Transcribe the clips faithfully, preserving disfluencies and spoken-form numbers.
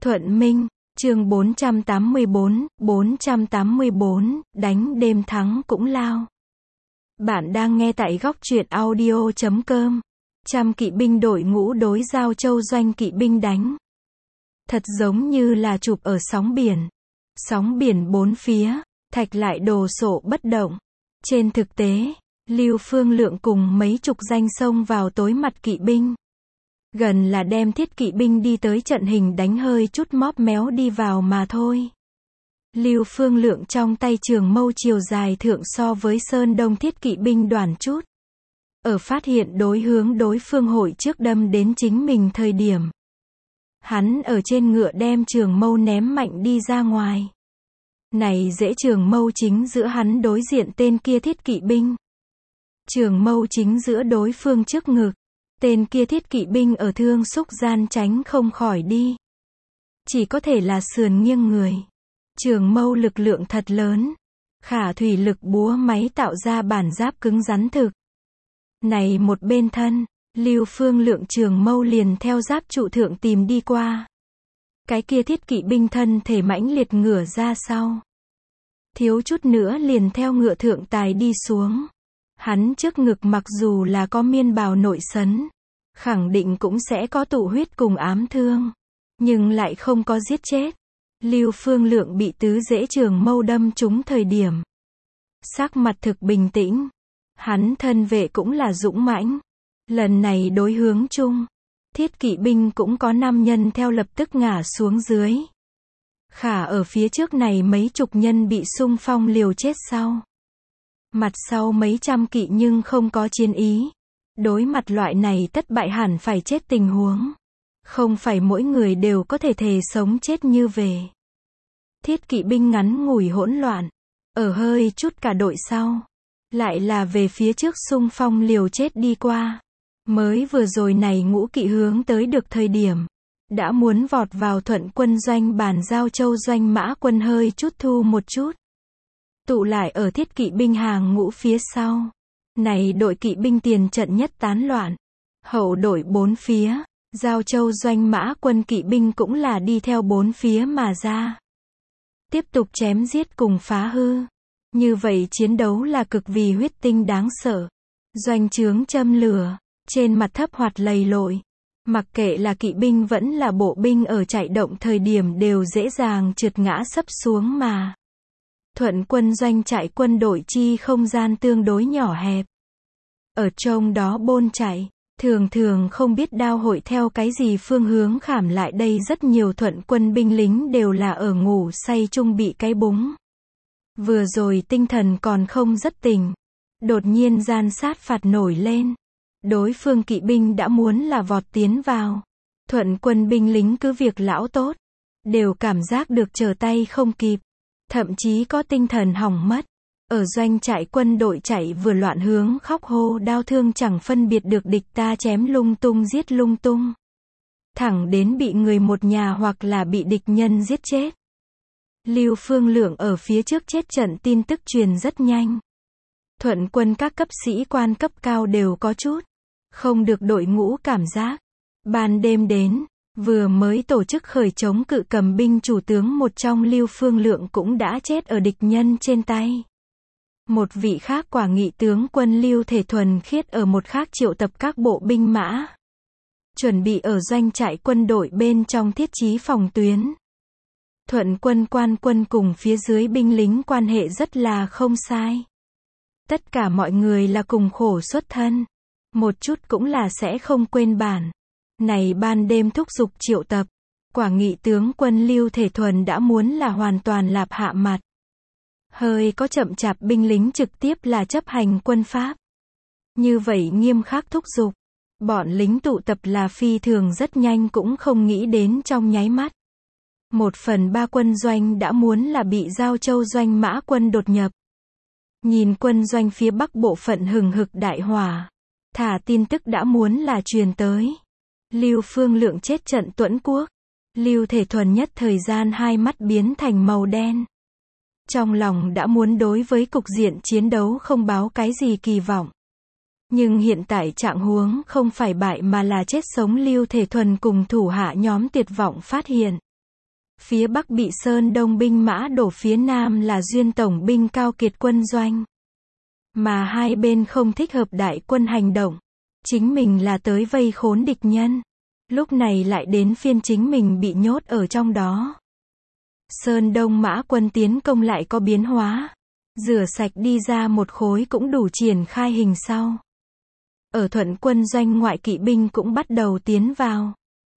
Thuận Minh, chương bốn trăm tám mươi bốn, bốn trăm tám mươi bốn, đánh đêm thắng cũng lao. Bạn đang nghe tại góc truyện audio chấm com. Trăm kỵ binh đội ngũ đối Giao Châu doanh kỵ binh đánh. Thật giống như là chụp ở sóng biển. Sóng biển bốn phía, thạch lại đồ sộ bất động. Trên thực tế, Lưu Phương Lượng cùng mấy chục danh xông vào tối mặt kỵ binh. Gần là đem thiết kỵ binh đi tới trận hình đánh hơi chút móp méo đi vào mà thôi. Lưu Phương Lượng trong tay trường mâu chiều dài thượng so với Sơn Đông thiết kỵ binh đoàn chút. Ở phát hiện đối hướng đối phương hội trước đâm đến chính mình thời điểm. Hắn ở trên ngựa đem trường mâu ném mạnh đi ra ngoài. Này dễ trường mâu chính giữa hắn đối diện tên kia thiết kỵ binh. Trường mâu chính giữa đối phương trước ngực. Tên kia thiết kỵ binh ở thương xúc gian tránh không khỏi đi. Chỉ có thể là sườn nghiêng người. Trường mâu lực lượng thật lớn. Khả thủy lực búa máy tạo ra bản giáp cứng rắn thực. Này một bên thân, Lưu Phương Lượng trường mâu liền theo giáp trụ thượng tìm đi qua. Cái kia thiết kỵ binh thân thể mãnh liệt ngửa ra sau. Thiếu chút nữa liền theo ngựa thượng tài đi xuống. Hắn trước ngực mặc dù là có miên bào nội sấn, khẳng định cũng sẽ có tụ huyết cùng ám thương, nhưng lại không có giết chết. Lưu Phương Lượng bị tứ dễ trường mâu đâm trúng thời điểm. Sắc mặt thực bình tĩnh. Hắn thân vệ cũng là dũng mãnh. Lần này đối hướng chung. Thiết kỵ binh cũng có năm nhân theo lập tức ngã xuống dưới. Khả ở phía trước này mấy chục nhân bị xung phong liều chết sau. Mặt sau mấy trăm kỵ nhưng không có chiến ý. Đối mặt loại này tất bại hẳn phải chết tình huống. Không phải mỗi người đều có thể thề sống chết như về. Thiết kỵ binh ngắn ngủi hỗn loạn. Ở hơi chút cả đội sau. Lại là về phía trước xung phong liều chết đi qua. Mới vừa rồi này ngũ kỵ hướng tới được thời điểm. Đã muốn vọt vào Thuận quân doanh bản Giao Châu doanh mã quân hơi chút thu một chút. Tụ lại ở thiết kỵ binh hàng ngũ phía sau. Này đội kỵ binh tiền trận nhất tán loạn. Hậu đội bốn phía. Giao Châu doanh mã quân kỵ binh cũng là đi theo bốn phía mà ra. Tiếp tục chém giết cùng phá hư. Như vậy chiến đấu là cực vì huyết tinh đáng sợ. Doanh trướng châm lửa. Trên mặt thấp hoạt lầy lội. Mặc kệ là kỵ binh vẫn là bộ binh ở chạy động thời điểm đều dễ dàng trượt ngã sấp xuống mà. Thuận quân doanh trại quân đội chi không gian tương đối nhỏ hẹp. Ở trong đó bôn chạy, thường thường không biết đao hội theo cái gì phương hướng khảm lại đây rất nhiều thuận quân binh lính đều là ở ngủ say chung bị cái búng. Vừa rồi tinh thần còn không rất tỉnh. Đột nhiên gian sát phạt nổi lên. Đối phương kỵ binh đã muốn là vọt tiến vào. Thuận quân binh lính cứ việc lão tốt. Đều cảm giác được trở tay không kịp. Thậm chí có tinh thần hỏng mất. Ở doanh trại quân đội chạy vừa loạn hướng khóc hô đau thương chẳng phân biệt được địch ta chém lung tung giết lung tung. Thẳng đến bị người một nhà hoặc là bị địch nhân giết chết. Lưu Phương Lượng ở phía trước chết trận tin tức truyền rất nhanh. Thuận quân các cấp sĩ quan cấp cao đều có chút. Không được đội ngũ cảm giác. Ban đêm đến. Vừa mới tổ chức khởi chống cự cầm binh chủ tướng một trong Lưu Phương Lượng cũng đã chết ở địch nhân trên tay. Một vị khác quả nghị tướng quân Lưu Thể Thuần Khiết ở một khác triệu tập các bộ binh mã. Chuẩn bị ở doanh trại quân đội bên trong thiết trí phòng tuyến. Thuận quân quan quân cùng phía dưới binh lính quan hệ rất là không sai. Tất cả mọi người là cùng khổ xuất thân. Một chút cũng là sẽ không quên bản. Này ban đêm thúc giục triệu tập. Quả nghị tướng quân Lưu Thể Thuần đã muốn là hoàn toàn lạp hạ mặt. Hơi có chậm chạp binh lính trực tiếp là chấp hành quân pháp. Như vậy nghiêm khắc thúc giục. Bọn lính tụ tập là phi thường rất nhanh cũng không nghĩ đến trong nháy mắt. Một phần ba quân doanh đã muốn là bị Giao Châu doanh mã quân đột nhập. Nhìn quân doanh phía bắc bộ phận hừng hực đại hỏa. Thả tin tức đã muốn là truyền tới. Lưu Phương Lượng chết trận Tuẫn Quốc. Lưu Thể Thuần nhất thời gian hai mắt biến thành màu đen. Trong lòng đã muốn đối với cục diện chiến đấu không báo cái gì kỳ vọng. Nhưng hiện tại trạng huống không phải bại mà là chết sống Lưu Thể Thuần cùng thủ hạ nhóm tuyệt vọng phát hiện. Phía Bắc bị Sơn Đông binh mã đổ, phía Nam là Duyên tổng binh Cao Kiệt quân doanh. Mà hai bên không thích hợp đại quân hành động. Chính mình là tới vây khốn địch nhân. Lúc này lại đến phiên chính mình bị nhốt ở trong đó. Sơn Đông mã quân tiến công lại có biến hóa. Rửa sạch đi ra một khối cũng đủ triển khai hình sau. Ở Thuận quân doanh ngoại kỵ binh cũng bắt đầu tiến vào.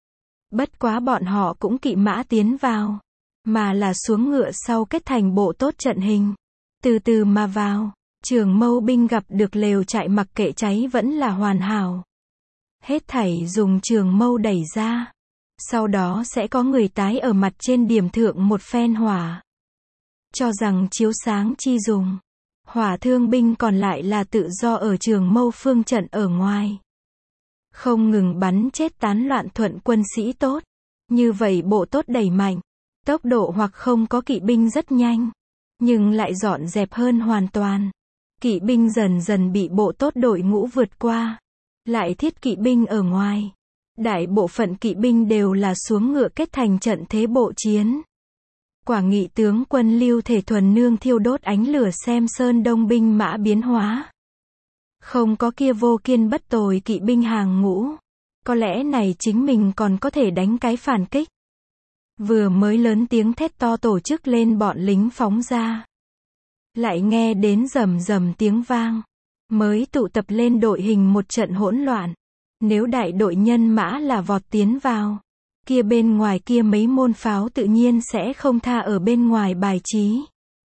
Bất quá bọn họ cũng kỵ mã tiến vào. Mà là xuống ngựa sau kết thành bộ tốt trận hình. Từ từ mà vào. Trường mâu binh gặp được lều trại mặc kệ cháy vẫn là hoàn hảo. Hết thảy dùng trường mâu đẩy ra. Sau đó sẽ có người tái ở mặt trên điểm thượng một phen hỏa. Cho rằng chiếu sáng chi dùng. Hỏa thương binh còn lại là tự do ở trường mâu phương trận ở ngoài. Không ngừng bắn chết tán loạn Thuận quân sĩ tốt. Như vậy bộ tốt đẩy mạnh. Tốc độ hoặc không có kỵ binh rất nhanh. Nhưng lại dọn dẹp hơn hoàn toàn. Kỵ binh dần dần bị bộ tốt đội ngũ vượt qua. Lại thiết kỵ binh ở ngoài. Đại bộ phận kỵ binh đều là xuống ngựa kết thành trận thế bộ chiến. Quả nghị tướng quân Lưu Thể Thuần nương thiêu đốt ánh lửa xem Sơn Đông binh mã biến hóa. Không có kia vô kiên bất tồi kỵ binh hàng ngũ. Có lẽ này chính mình còn có thể đánh cái phản kích. Vừa mới lớn tiếng thét to tổ chức lên bọn lính phóng ra. Lại nghe đến rầm rầm tiếng vang. Mới tụ tập lên đội hình một trận hỗn loạn. Nếu đại đội nhân mã là vọt tiến vào. Kia bên ngoài kia mấy môn pháo tự nhiên sẽ không tha ở bên ngoài bài trí.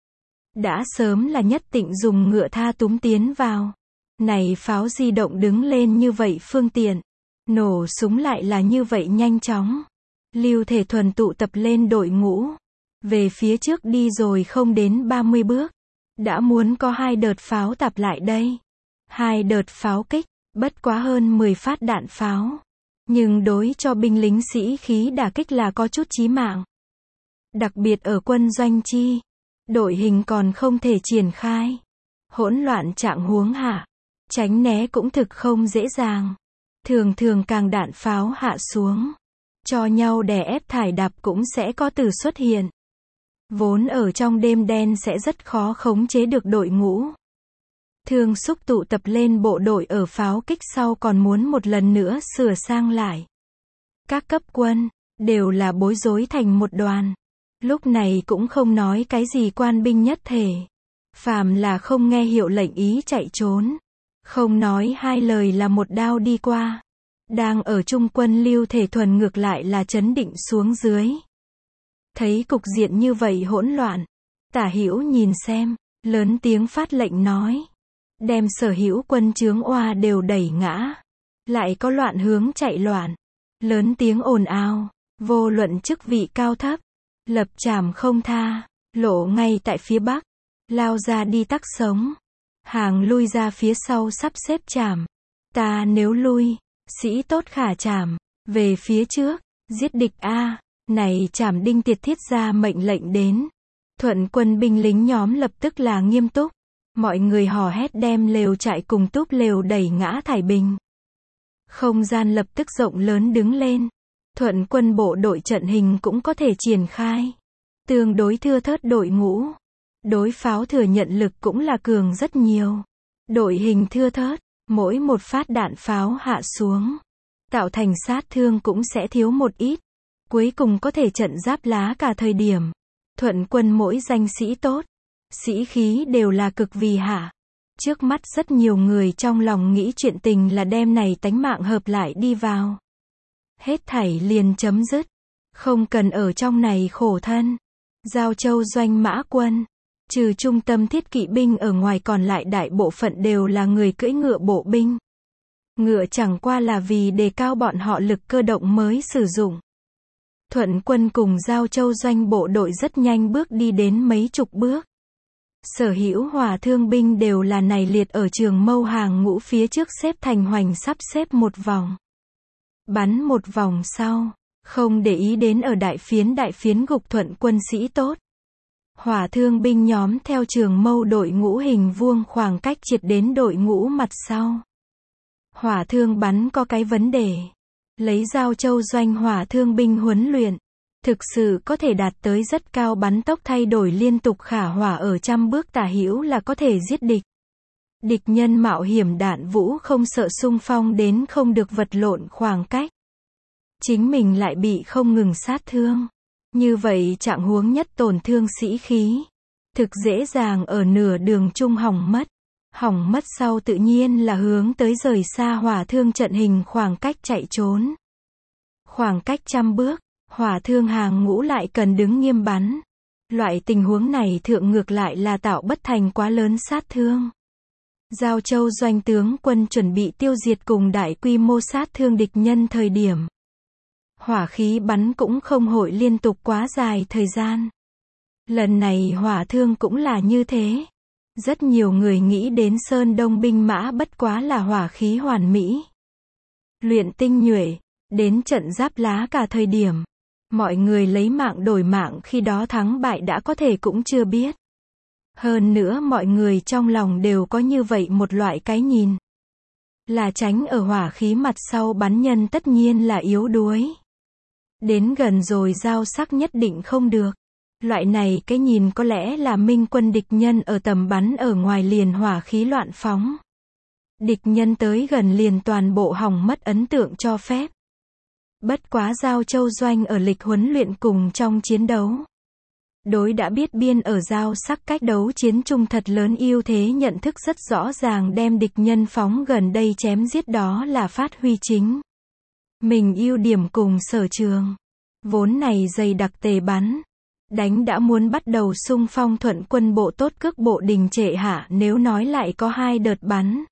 Đã sớm là Nhất Tịnh dùng ngựa tha túm tiến vào. Này pháo di động đứng lên như vậy phương tiện. Nổ súng lại là như vậy nhanh chóng. Lưu Thể Thuần tụ tập lên đội ngũ. Về phía trước đi rồi không đến ba mươi bước. Đã muốn có hai đợt pháo tạp lại đây. Hai đợt pháo kích, bất quá hơn mười phát đạn pháo. Nhưng đối cho binh lính sĩ khí đả kích là có chút chí mạng. Đặc biệt ở quân doanh chi. Đội hình còn không thể triển khai. Hỗn loạn trạng huống hạ. Tránh né cũng thực không dễ dàng. Thường thường càng đạn pháo hạ xuống. Cho nhau đè ép thải đạp cũng sẽ có từ xuất hiện. Vốn ở trong đêm đen sẽ rất khó khống chế được đội ngũ. Thương xúc tụ tập lên bộ đội ở pháo kích sau còn muốn một lần nữa sửa sang lại. Các cấp quân, đều là bối rối thành một đoàn. Lúc này cũng không nói cái gì quan binh nhất thể. Phàm là không nghe hiệu lệnh ý chạy trốn. Không nói hai lời là một đao đi qua. Đang ở trung quân Lưu Thể Thuần ngược lại là trấn định xuống dưới. Thấy cục diện như vậy hỗn loạn. Tả Hữu nhìn xem, lớn tiếng phát lệnh nói. Đem sở hữu quân chướng oa đều đẩy ngã. Lại có loạn hướng chạy loạn. Lớn tiếng ồn ào. Vô luận chức vị cao thấp. Lập trảm không tha. Lộ ngay tại phía Bắc. Lao ra đi tắc sống. Hàng lui ra phía sau sắp xếp trảm. Ta nếu lui. Sĩ tốt khả trảm. Về phía trước. Giết địch A. Này trảm Đinh Tiệt thiết ra mệnh lệnh đến. Thuận quân binh lính nhóm lập tức là nghiêm túc. Mọi người hò hét đem lều trại cùng túp lều đẩy ngã thải bình. Không gian lập tức rộng lớn đứng lên. Thuận quân bộ đội trận hình cũng có thể triển khai. Tương đối thưa thớt đội ngũ. Đối pháo thừa nhận lực cũng là cường rất nhiều. Đội hình thưa thớt, mỗi một phát đạn pháo hạ xuống. Tạo thành sát thương cũng sẽ thiếu một ít. Cuối cùng có thể trận giáp lá cả thời điểm. Thuận quân mỗi danh sĩ tốt. Sĩ khí đều là cực vì hạ. Trước mắt rất nhiều người trong lòng nghĩ chuyện tình là đem này tánh mạng hợp lại đi vào. Hết thảy liền chấm dứt. Không cần ở trong này khổ thân. Giao Châu doanh mã quân. Trừ trung tâm thiết kỵ binh ở ngoài còn lại đại bộ phận đều là người cưỡi ngựa bộ binh. Ngựa chẳng qua là vì đề cao bọn họ lực cơ động mới sử dụng. Thuận quân cùng Giao Châu doanh bộ đội rất nhanh bước đi đến mấy chục bước. Sở hữu hỏa thương binh đều là này liệt ở trường mâu hàng ngũ phía trước xếp thành hoành sắp xếp một vòng. Bắn một vòng sau, không để ý đến ở đại phiến đại phiến gục thuận quân sĩ tốt. Hỏa thương binh nhóm theo trường mâu đội ngũ hình vuông khoảng cách triệt đến đội ngũ mặt sau. Hỏa thương bắn có cái vấn đề. Lấy Giao Châu doanh hỏa thương binh huấn luyện. Thực sự có thể đạt tới rất cao, bắn tốc thay đổi liên tục khả hỏa ở trăm bước tả hữu là có thể giết địch. Địch nhân mạo hiểm đạn vũ không sợ xung phong đến không được vật lộn khoảng cách. Chính mình lại bị không ngừng sát thương. Như vậy trạng huống nhất tổn thương sĩ khí. Thực dễ dàng ở nửa đường chung hỏng mất. Hỏng mất sau tự nhiên là hướng tới rời xa hỏa thương trận hình khoảng cách chạy trốn. Khoảng cách trăm bước, hỏa thương hàng ngũ lại cần đứng nghiêm bắn. Loại tình huống này thượng ngược lại là tạo bất thành quá lớn sát thương. Giao Châu doanh tướng quân chuẩn bị tiêu diệt cùng đại quy mô sát thương địch nhân thời điểm. Hỏa khí bắn cũng không hội liên tục quá dài thời gian. Lần này hỏa thương cũng là như thế. Rất nhiều người nghĩ đến Sơn Đông binh mã bất quá là hỏa khí hoàn mỹ. Luyện tinh nhuệ, đến trận giáp lá cả thời điểm. Mọi người lấy mạng đổi mạng khi đó thắng bại đã có thể cũng chưa biết. Hơn nữa mọi người trong lòng đều có như vậy một loại cái nhìn. Là tránh ở hỏa khí mặt sau bắn nhân tất nhiên là yếu đuối. Đến gần rồi giao sắc nhất định không được. Loại này cái nhìn có lẽ là minh quân địch nhân ở tầm bắn ở ngoài liền hỏa khí loạn phóng. Địch nhân tới gần liền toàn bộ hỏng mất ấn tượng cho phép. Bất quá Giao Châu doanh ở lịch huấn luyện cùng trong chiến đấu. Đối đã biết biên ở giao sắc cách đấu chiến trung thật lớn ưu thế nhận thức rất rõ ràng, đem địch nhân phóng gần đây chém giết, đó là phát huy chính mình ưu điểm cùng sở trường. Vốn này dày đặc tề bắn. Đánh đã muốn bắt đầu xung phong, thuận quân bộ tốt cước bộ đình trệ hạ, nếu nói lại có hai đợt bắn.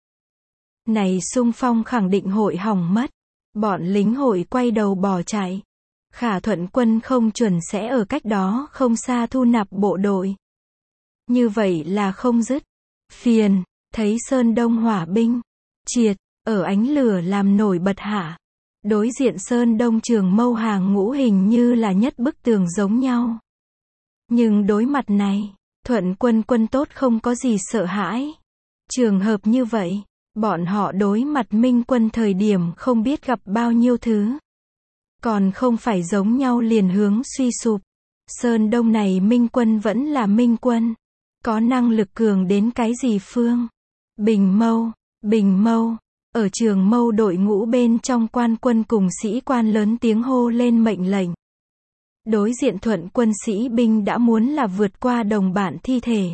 Này xung phong khẳng định hội hỏng mất. Bọn lính hội quay đầu bỏ chạy. Khả thuận quân không chuẩn sẽ ở cách đó không xa thu nạp bộ đội. Như vậy là không dứt. Phiền, thấy Sơn Đông hỏa binh. Triệt, ở ánh lửa làm nổi bật hạ. Đối diện Sơn Đông Trường Mâu hàng ngũ hình như là nhất bức tường giống nhau. Nhưng đối mặt này, thuận quân quân tốt không có gì sợ hãi. Trường hợp như vậy, bọn họ đối mặt minh quân thời điểm không biết gặp bao nhiêu thứ. Còn không phải giống nhau liền hướng suy sụp. Sơn Đông này minh quân vẫn là minh quân. Có năng lực cường đến cái gì phương? Bình Mâu, Bình Mâu. Ở Trường Mâu đội ngũ bên trong quan quân cùng sĩ quan lớn tiếng hô lên mệnh lệnh. Đối diện thuận quân sĩ binh đã muốn là vượt qua đồng bạn thi thể.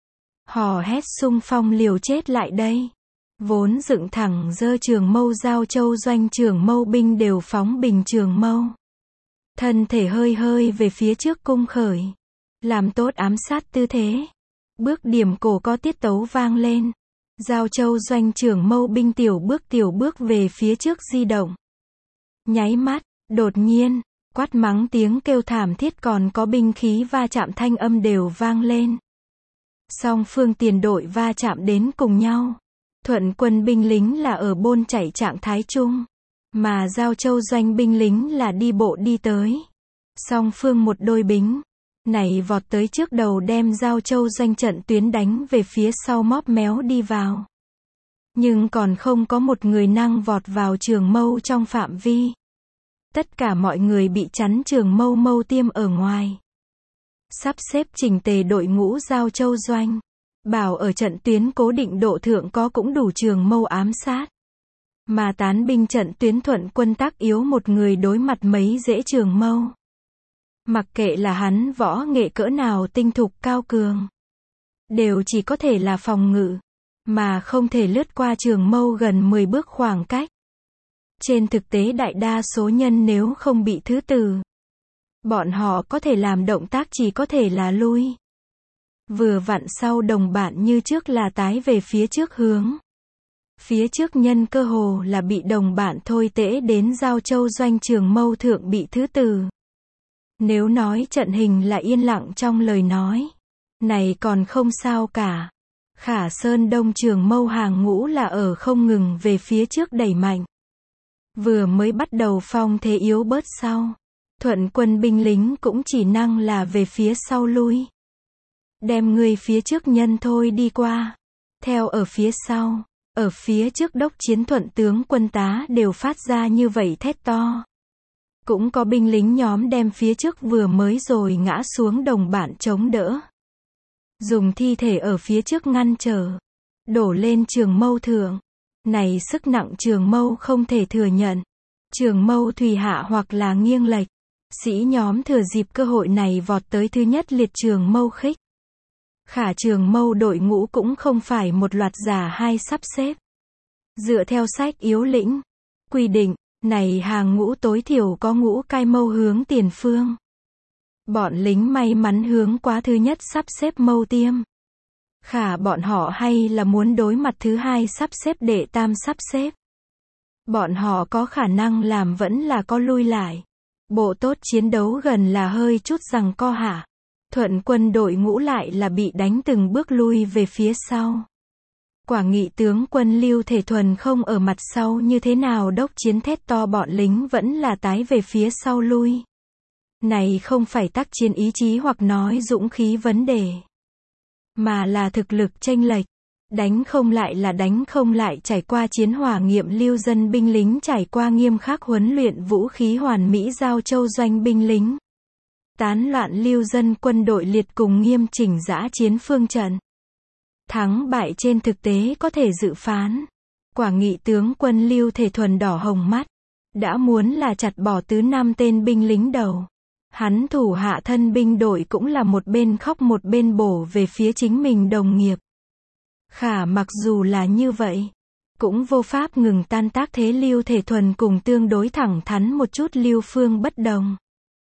Hò hét xung phong liều chết lại đây. Vốn dựng thẳng dơ Trường Mâu Giao Châu doanh Trường Mâu binh đều phóng bình Trường Mâu. Thân thể hơi hơi về phía trước cung khởi. Làm tốt ám sát tư thế. Bước điểm cổ có tiết tấu vang lên. Giao Châu doanh Trường Mâu binh tiểu bước tiểu bước về phía trước di động. Nháy mắt, đột nhiên, quát mắng tiếng kêu thảm thiết còn có binh khí va chạm thanh âm đều vang lên. Song phương tiền đội va chạm đến cùng nhau. Thuận quân binh lính là ở bôn chảy trạng thái chung. Mà Giao Châu doanh binh lính là đi bộ đi tới. Song phương một đôi bính. Này vọt tới trước đầu đem Giao Châu doanh trận tuyến đánh về phía sau móp méo đi vào. Nhưng còn không có một người năng vọt vào Trường Mâu trong phạm vi. Tất cả mọi người bị chắn Trường Mâu mâu tiêm ở ngoài. Sắp xếp chỉnh tề đội ngũ Giao Châu doanh. Bảo ở trận tuyến cố định độ thượng có cũng đủ Trường Mâu ám sát. Mà tán binh trận tuyến thuận quân tác yếu một người đối mặt mấy dễ Trường Mâu. Mặc kệ là hắn võ nghệ cỡ nào tinh thục cao cường. Đều chỉ có thể là phòng ngự. Mà không thể lướt qua Trường Mâu gần mười bước khoảng cách. Trên thực tế đại đa số nhân nếu không bị thứ từ. Bọn họ có thể làm động tác chỉ có thể là lui. Vừa vặn sau đồng bạn như trước là tái về phía trước hướng. Phía trước nhân cơ hồ là bị đồng bạn thôi tễ đến Giao Châu doanh Trường Mâu thượng bị thứ từ. Nếu nói trận hình là yên lặng trong lời nói. Này còn không sao cả. Khả Sơn Đông Trường Mâu hàng ngũ là ở không ngừng về phía trước đẩy mạnh. Vừa mới bắt đầu phong thế yếu bớt sau. Thuận quân binh lính cũng chỉ năng là về phía sau lui. Đem người phía trước nhân thôi đi qua. Theo ở phía sau. Ở phía trước đốc chiến thuận tướng quân tá đều phát ra như vậy thét to. Cũng có binh lính nhóm đem phía trước vừa mới rồi ngã xuống đồng bạn chống đỡ. Dùng thi thể ở phía trước ngăn trở. Đổ lên trường mâu thượng. Này sức nặng trường mâu không thể thừa nhận. Trường mâu thùy hạ hoặc là nghiêng lệch. Sĩ nhóm thừa dịp cơ hội này vọt tới thứ nhất liệt trường mâu khích. Khả trường mâu đội ngũ cũng không phải một loạt giả hai sắp xếp. Dựa theo sách yếu lĩnh, quy định, này hàng ngũ tối thiểu có ngũ cai mâu hướng tiền phương. Bọn lính may mắn hướng quá thứ nhất sắp xếp mâu tiêm. Khả bọn họ hay là muốn đối mặt thứ hai sắp xếp đệ tam sắp xếp. Bọn họ có khả năng làm vẫn là có lui lại. Bộ tốt chiến đấu gần là hơi chút rằng co hả. Thuận quân đội ngũ lại là bị đánh từng bước lui về phía sau. Quả nghị tướng quân Lưu Thể Thuần không ở mặt sau như thế nào đốc chiến thét to bọn lính vẫn là tái về phía sau lui. Này không phải tác chiến ý chí hoặc nói dũng khí vấn đề. Mà là thực lực chênh lệch. Đánh không lại là đánh không lại trải qua chiến hỏa nghiệm lưu dân binh lính trải qua nghiêm khắc huấn luyện vũ khí hoàn mỹ giao châu doanh binh lính. Tán loạn lưu dân quân đội liệt cùng nghiêm chỉnh dã chiến phương trận. Thắng bại trên thực tế có thể dự phán. Quả nghị tướng quân Lưu Thể Thuần đỏ hồng mắt. Đã muốn là chặt bỏ tứ năm tên binh lính đầu. Hắn thủ hạ thân binh đội cũng là một bên khóc một bên bổ về phía chính mình đồng nghiệp. Khả mặc dù là như vậy, cũng vô pháp ngừng tan tác thế Lưu Thể Thuần cùng tương đối thẳng thắn một chút Lưu Phương bất đồng.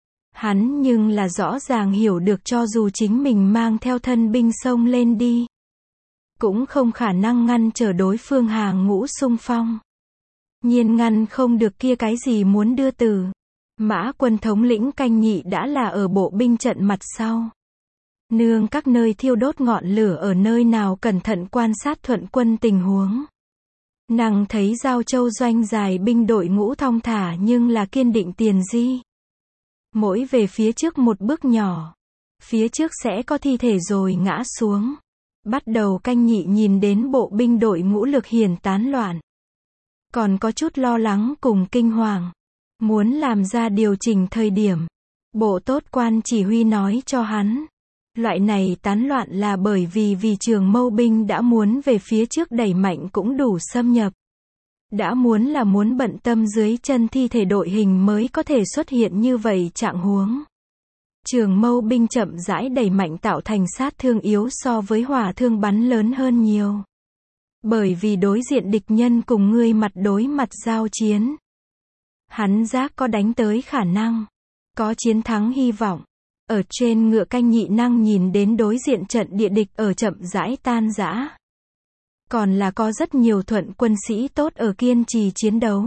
Hắn nhưng là rõ ràng hiểu được cho dù chính mình mang theo thân binh xông lên đi. Cũng không khả năng ngăn trở đối phương hàng ngũ xung phong. Nhiên ngăn không được kia cái gì muốn đưa từ. Mã quân thống lĩnh Canh Nhị đã là ở bộ binh trận mặt sau. Nương các nơi thiêu đốt ngọn lửa ở nơi nào cẩn thận quan sát thuận quân tình huống. Nàng thấy giao châu doanh dài binh đội ngũ thong thả nhưng là kiên định tiền di. Mỗi về phía trước một bước nhỏ. Phía trước sẽ có thi thể rồi ngã xuống. Bắt đầu Canh Nhị nhìn đến bộ binh đội ngũ lực hiển tán loạn. Còn có chút lo lắng cùng kinh hoàng. Muốn làm ra điều chỉnh thời điểm. Bộ tốt quan chỉ huy nói cho hắn. Loại này tán loạn là bởi vì vì trường mâu binh đã muốn về phía trước đẩy mạnh cũng đủ xâm nhập. Đã muốn là muốn bận tâm dưới chân thi thể đội hình mới có thể xuất hiện như vậy trạng huống. Trường mâu binh chậm rãi đẩy mạnh tạo thành sát thương yếu so với hỏa thương bắn lớn hơn nhiều. Bởi vì đối diện địch nhân cùng ngươi mặt đối mặt giao chiến. Hắn giác có đánh tới khả năng. Có chiến thắng hy vọng. Ở trên ngựa Canh Nhị năng nhìn đến đối diện trận địa địch ở chậm rãi tan rã. Còn là có rất nhiều thuận quân sĩ tốt ở kiên trì chiến đấu.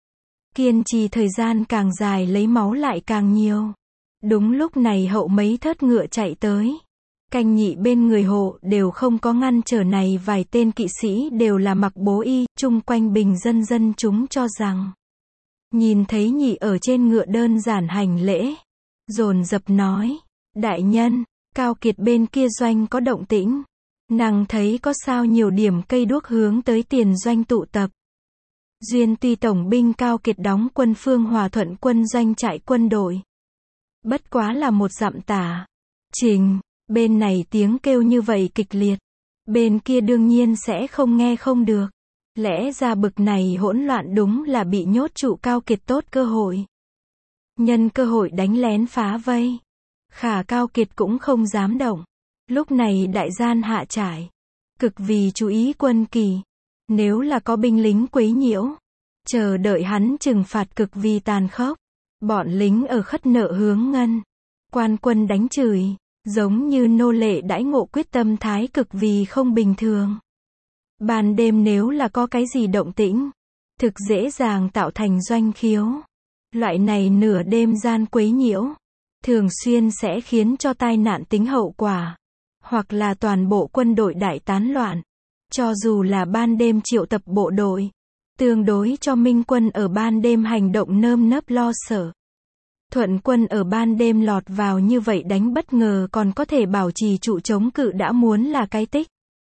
Kiên trì thời gian càng dài lấy máu lại càng nhiều. Đúng lúc này hậu mấy thớt ngựa chạy tới. Canh Nhị bên người hộ đều không có ngăn trở này vài tên kỵ sĩ đều là mặc bố y, chung quanh bình dân dân chúng cho rằng. Nhìn thấy Nhị ở trên ngựa đơn giản hành lễ. Dồn dập nói, đại nhân, Cao Kiệt bên kia doanh có động tĩnh. Nàng thấy có sao nhiều điểm cây đuốc hướng tới tiền doanh tụ tập. Duyên tuy tổng binh Cao Kiệt đóng quân Phương Hòa Thuận quân doanh trại quân đội. Bất quá là một dặm tả. Trình, bên này tiếng kêu như vậy kịch liệt. Bên kia đương nhiên sẽ không nghe không được. Lẽ ra bực này hỗn loạn đúng là bị nhốt trụ Cao Kiệt tốt cơ hội. Nhân cơ hội đánh lén phá vây. Khả Cao Kiệt cũng không dám động. Lúc này đại gian hạ trải. Cực vì chú ý quân kỳ. Nếu là có binh lính quấy nhiễu. Chờ đợi hắn trừng phạt cực vì tàn khốc. Bọn lính ở khất nợ hướng ngân. Quan quân đánh chửi. Giống như nô lệ đãi ngộ quyết tâm thái cực vì không bình thường. Ban đêm nếu là có cái gì động tĩnh. Thực dễ dàng tạo thành doanh khiếu. Loại này nửa đêm gian quấy nhiễu. Thường xuyên sẽ khiến cho tai nạn tính hậu quả. Hoặc là toàn bộ quân đội đại tán loạn. Cho dù là ban đêm triệu tập bộ đội. Tương đối cho minh quân ở ban đêm hành động nơm nớp lo sợ. Thuận quân ở ban đêm lọt vào như vậy đánh bất ngờ còn có thể bảo trì trụ chống cự đã muốn là cái tích.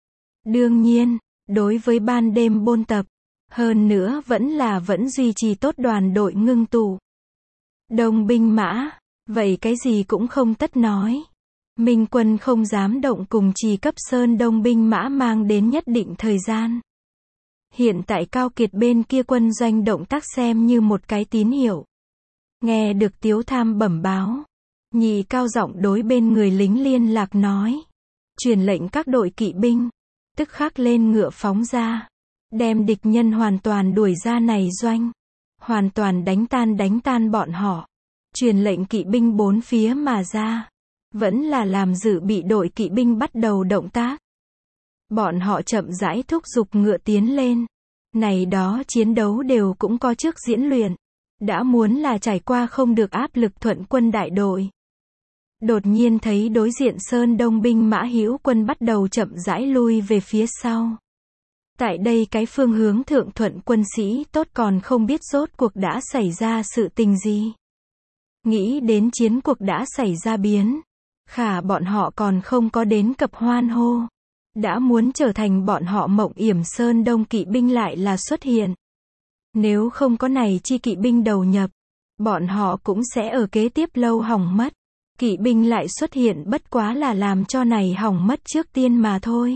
Đương nhiên, đối với ban đêm bôn tập. Hơn nữa vẫn là vẫn duy trì tốt đoàn đội ngưng tụ. Đông binh mã, vậy cái gì cũng không tất nói. Minh quân không dám động cùng Trì Cấp Sơn đông binh mã mang đến nhất định thời gian. Hiện tại Cao Kiệt bên kia quân doanh động tác xem như một cái tín hiệu. Nghe được Tiếu Tham bẩm báo. Nhị cao giọng đối bên người lính liên lạc nói. Truyền lệnh các đội kỵ binh. Tức khắc lên ngựa phóng ra. Đem địch nhân hoàn toàn đuổi ra này doanh. Hoàn toàn đánh tan đánh tan bọn họ. Truyền lệnh kỵ binh bốn phía mà ra. Vẫn là làm dự bị đội kỵ binh bắt đầu động tác. Bọn họ chậm rãi thúc giục ngựa tiến lên. Này đó chiến đấu đều cũng có trước diễn luyện. Đã muốn là trải qua không được áp lực thuận quân đại đội. Đột nhiên thấy đối diện Sơn Đông binh mã hữu quân bắt đầu chậm rãi lui về phía sau. Tại đây cái phương hướng thượng thuận quân sĩ tốt còn không biết rốt cuộc đã xảy ra sự tình gì. Nghĩ đến chiến cuộc đã xảy ra biến. Khả bọn họ còn không có đến cập hoan hô. Đã muốn trở thành bọn họ mộng yểm Sơn Đông kỵ binh lại là xuất hiện. Nếu không có này chi kỵ binh đầu nhập, bọn họ cũng sẽ ở kế tiếp lâu hỏng mất. Kỵ binh lại xuất hiện bất quá là làm cho này hỏng mất trước tiên mà thôi.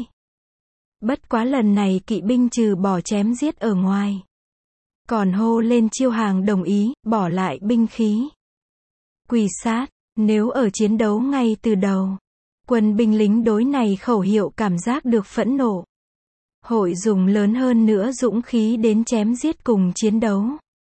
Bất quá lần này kỵ binh trừ bỏ chém giết ở ngoài. Còn hô lên Chiêu Hàng đồng ý, bỏ lại binh khí. Quỳ sát, nếu ở chiến đấu ngay từ đầu. Quân binh lính đối này khẩu hiệu cảm giác được phẫn nộ. Hội dùng lớn hơn nữa dũng khí đến chém giết cùng chiến đấu.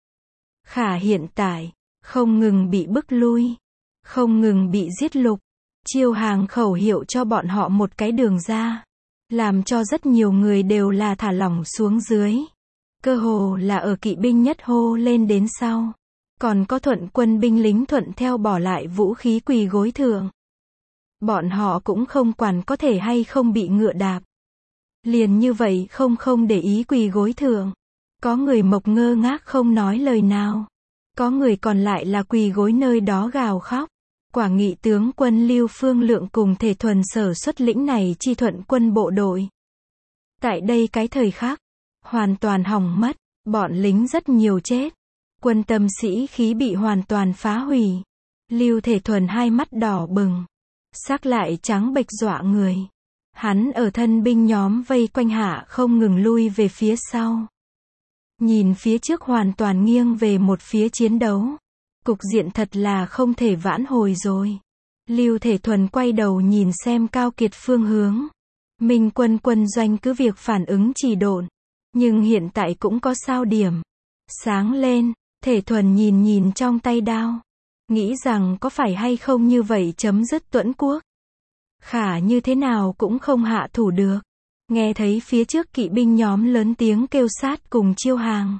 Khả hiện tại, không ngừng bị bức lui. Không ngừng bị giết lục. Chiêu Hàng khẩu hiệu cho bọn họ một cái đường ra. Làm cho rất nhiều người đều là thả lỏng xuống dưới. Cơ hồ là ở kỵ binh nhất hô lên đến sau. Còn có thuận quân binh lính thuận theo bỏ lại vũ khí quỳ gối thượng. Bọn họ cũng không quản có thể hay không bị ngựa đạp. Liền như vậy không không để ý quỳ gối thượng. Có người mộc ngơ ngác không nói lời nào. Có người còn lại là quỳ gối nơi đó gào khóc. Quả nghị tướng quân Lưu Phương Lượng cùng Thể Thuần sở xuất lĩnh này chi thuận quân bộ đội. Tại đây cái thời khắc, hoàn toàn hỏng mất, bọn lính rất nhiều chết. Quân tâm sĩ khí bị hoàn toàn phá hủy. Lưu Thể Thuần hai mắt đỏ bừng. Sắc lại trắng bệch dọa người. Hắn ở thân binh nhóm vây quanh hạ không ngừng lui về phía sau. Nhìn phía trước hoàn toàn nghiêng về một phía chiến đấu. Cục diện thật là không thể vãn hồi rồi. Lưu Thể Thuần quay đầu nhìn xem Cao Kiệt phương hướng. Minh quân quân doanh cứ việc phản ứng trì độn. Nhưng hiện tại cũng có sao điểm. Sáng lên, Thể Thuần nhìn nhìn trong tay đao. Nghĩ rằng có phải hay không như vậy chấm dứt Tuẫn quốc. Khả như thế nào cũng không hạ thủ được. Nghe thấy phía trước kỵ binh nhóm lớn tiếng kêu sát cùng Chiêu Hàng.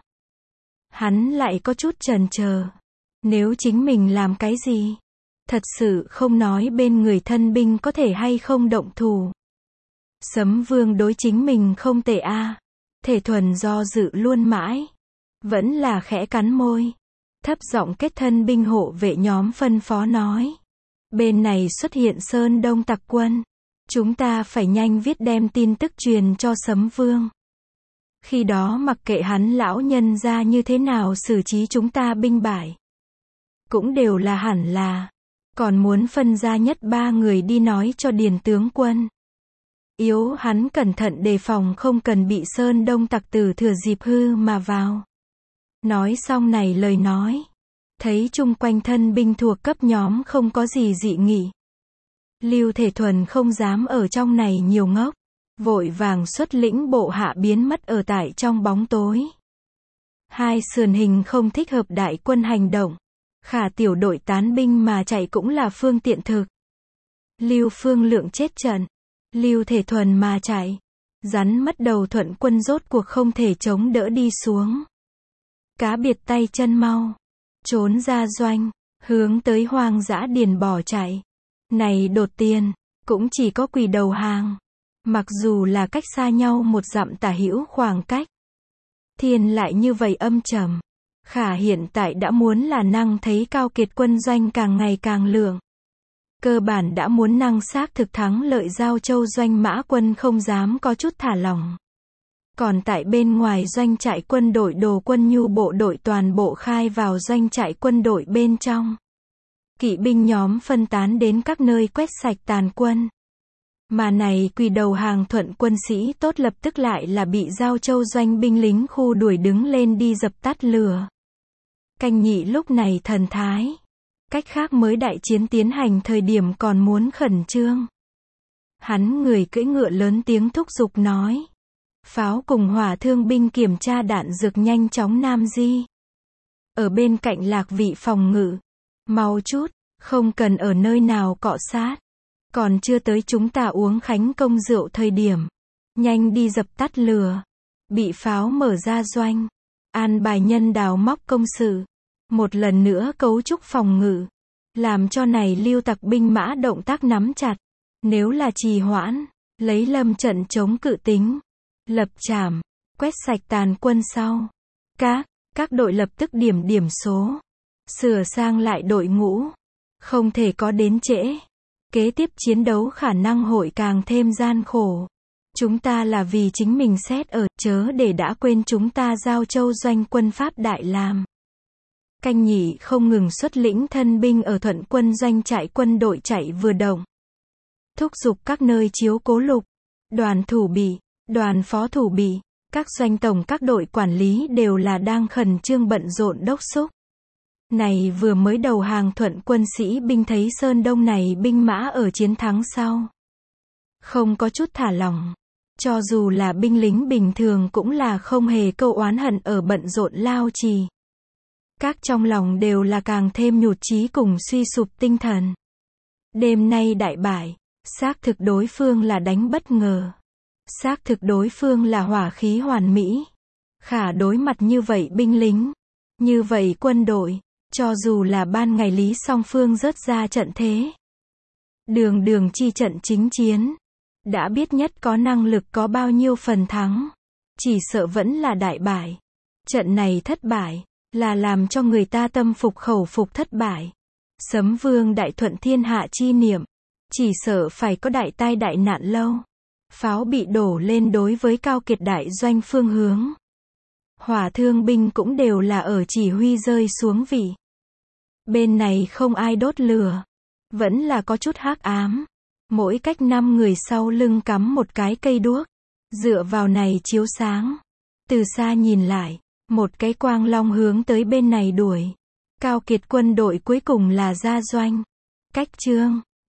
Hắn lại có chút chần chờ. Nếu chính mình làm cái gì? Thật sự không nói bên người thân binh có thể hay không động thủ. Sấm Vương đối chính mình không tệ a. À. Thể Thuần do dự luôn mãi. Vẫn là khẽ cắn môi. Thấp giọng kết thân binh hộ vệ nhóm phân phó nói. Bên này xuất hiện Sơn Đông tặc quân. Chúng ta phải nhanh viết đem tin tức truyền cho Sấm Vương. Khi đó mặc kệ hắn lão nhân ra như thế nào xử trí chúng ta binh bại. Cũng đều là hẳn là. Còn muốn phân ra nhất ba người đi nói cho Điền tướng quân. Yếu hắn cẩn thận đề phòng không cần bị Sơn Đông tặc tử thừa dịp hư mà vào. Nói xong này lời nói. Thấy chung quanh thân binh thuộc cấp nhóm không có gì dị nghị. Lưu Thể Thuần không dám ở trong này nhiều ngốc. Vội vàng xuất lĩnh bộ hạ biến mất ở tại trong bóng tối. Hai sườn hình không thích hợp đại quân hành động. Khả tiểu đội tán binh mà chạy cũng là phương tiện thực. Lưu Phương Lượng chết trận. Lưu Thể Thuần mà chạy. Rắn mất đầu thuận quân rốt cuộc không thể chống đỡ đi xuống. Cá biệt tay chân mau. Trốn ra doanh. Hướng tới hoang dã điền bỏ chạy. Này đột tiền. Cũng chỉ có quỳ đầu hàng. Mặc dù là cách xa nhau một dặm tả hữu khoảng cách. Thiên lại như vậy âm trầm. Khả hiện tại đã muốn là năng thấy Cao Kiệt quân doanh càng ngày càng lượng. Cơ bản đã muốn năng xác thực thắng lợi Giao Châu doanh mã quân không dám có chút thả lỏng. Còn tại bên ngoài doanh trại quân đội Đồ Quân Nhu bộ đội toàn bộ khai vào doanh trại quân đội bên trong. Kỵ binh nhóm phân tán đến các nơi quét sạch tàn quân. Mà này quỳ đầu hàng thuận quân sĩ tốt lập tức lại là bị Giao Châu doanh binh lính khu đuổi đứng lên đi dập tắt lửa. Canh Nhị lúc này thần thái. Cách khác mới đại chiến tiến hành thời điểm còn muốn khẩn trương. Hắn người cưỡi ngựa lớn tiếng thúc giục nói. Pháo cùng hỏa thương binh kiểm tra đạn dược nhanh chóng nam di. Ở bên cạnh Lạc vị phòng ngự. Mau chút, không cần ở nơi nào cọ sát. Còn chưa tới chúng ta uống khánh công rượu thời điểm. Nhanh đi dập tắt lửa. Bị pháo mở ra doanh. An bài nhân đào móc công sự. Một lần nữa cấu trúc phòng ngự. Làm cho này lưu tặc binh mã động tác nắm chặt. Nếu là trì hoãn, lấy lâm trận chống cự tính. Lập trảm, quét sạch tàn quân sau. Các, các đội lập tức điểm điểm số. Sửa sang lại đội ngũ. Không thể có đến trễ. Kế tiếp chiến đấu khả năng hội càng thêm gian khổ. Chúng ta là vì chính mình xét ở, chớ để đã quên chúng ta Giao Châu doanh quân Pháp đại làm. Canh Nhị không ngừng xuất lĩnh thân binh ở thuận quân doanh trại quân đội chạy vừa động. Thúc giục các nơi chiếu cố lục, đoàn thủ bị, đoàn phó thủ bị, các doanh tổng các đội quản lý đều là đang khẩn trương bận rộn đốc xúc. Này vừa mới đầu hàng thuận quân sĩ binh thấy Sơn Đông này binh mã ở chiến thắng sau. Không có chút thả lỏng. Cho dù là binh lính bình thường cũng là không hề câu oán hận ở bận rộn lao trì. Các trong lòng đều là càng thêm nhụt chí cùng suy sụp tinh thần. Đêm nay đại bại, xác thực đối phương là đánh bất ngờ. Xác thực đối phương là hỏa khí hoàn mỹ. Khả đối mặt như vậy binh lính, như vậy quân đội, cho dù là ban ngày Lý song phương rớt ra trận thế. Đường đường chi trận chính chiến. Đã biết nhất có năng lực có bao nhiêu phần thắng. Chỉ sợ vẫn là đại bại. Trận này thất bại, là làm cho người ta tâm phục khẩu phục thất bại. Sấm vương đại thuận thiên hạ chi niệm. Chỉ sợ phải có đại tai đại nạn lâu. Pháo bị đổ lên đối với Cao Kiệt đại doanh phương hướng. Hỏa thương binh cũng đều là ở chỉ huy rơi xuống vị. Bên này không ai đốt lửa. Vẫn là có chút hắc ám. Mỗi cách năm người sau lưng cắm một cái cây đuốc. Dựa vào này chiếu sáng. Từ xa nhìn lại, một cái quang long hướng tới bên này đuổi. Cao Kiệt quân đội cuối cùng là ra doanh. Cách chương